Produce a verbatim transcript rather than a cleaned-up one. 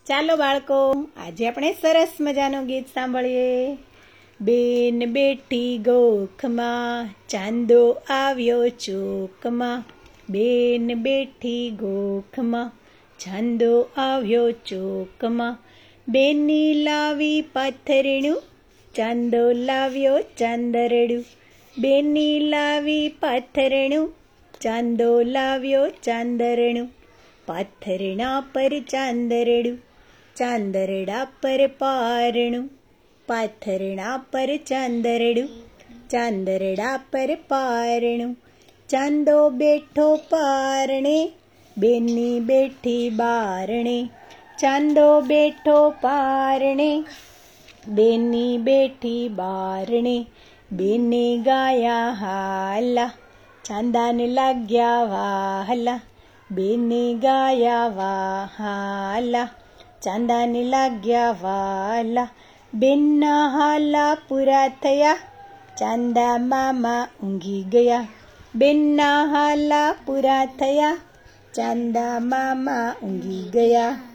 ચાલો બાળકો, આજે આપણે સરસ મજાનું ગીત સાંભળીએ. બેન બેઠી ગોખમાં, ચાંદો આવ્યો ચોકમાં. બેન બેઠી ગોખમાં, ચાંદો આવ્યો ચોકમાં. બેની લાવી પાથરણું, ચાંદો લાવ્યો ચાંદરડું. બેની લાવી પાથરણું, ચાંદો લાવ્યો ચાંદરણું. પાથરણા પર ચાંદરડું, ચાંદરડા પર પારણું. પાથરણા પર ચાંદરડું, ચાંદરડા પર પારણું. ચાંદો બેઠો પારણે, બેની બેઠી બારણે. ચાંદો બેઠો પારણે, બેની બેઠી બારણે. બેને ગાયા હાલા, ચાંદાને લાગ્યા વાહલા. બેને ગાયા વાહલા, ચાંદાને લાગ્યા વાલા. બેનના હાલા પૂરા થયા, ચાંદા મામા ઊંઘી ગયા. બેનના હાલા પૂરા થયા, ચાંદા મામા ઊંઘી ગયા.